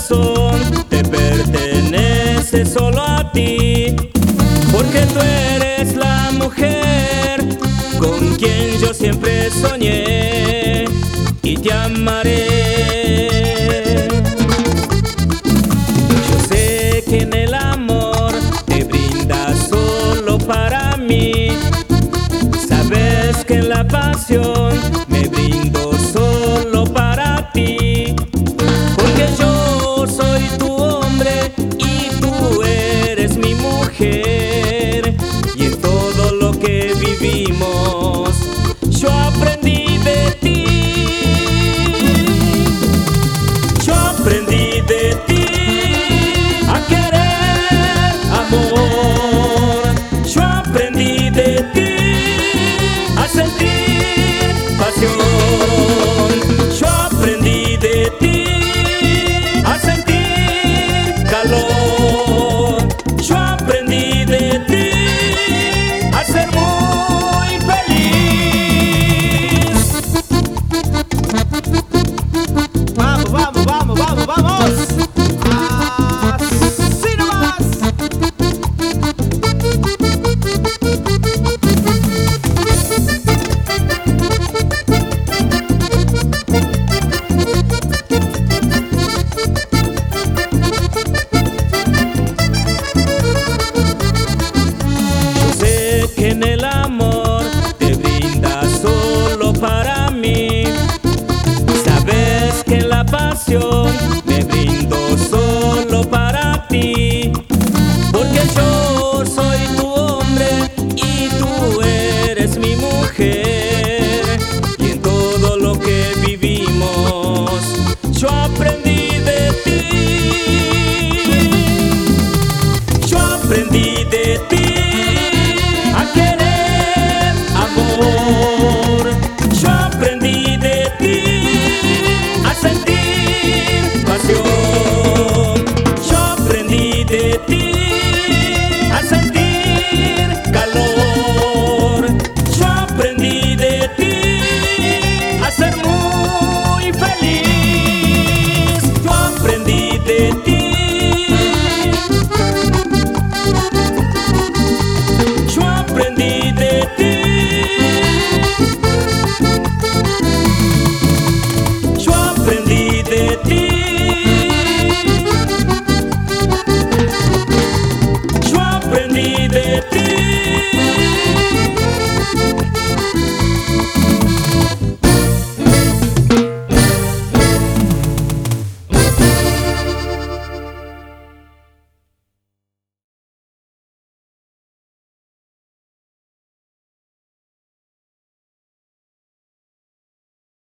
corazón te pertenece solo a ti, porque tú eres la mujer con quien yo siempre soñé y te amaré. Yo sé que en el amor te brindas solo para mí. Sabes que en la pasión me brindo solo para ti, porque yo soy tu hombre y tú eres mi mujer. Y en todo lo que vivimos yo aprendí de ti. Yo aprendí de ti a querer amor. Yo aprendí de ti a sentir pasión. Yo aprendí de ti a sentir calor. Yo aprendí de ti a ser muy feliz. Vamos, vamos, vamos, vamos, vamos. Así nomás. Yo sé que en el amor te brindas solo para mí. Sabes que en la pasión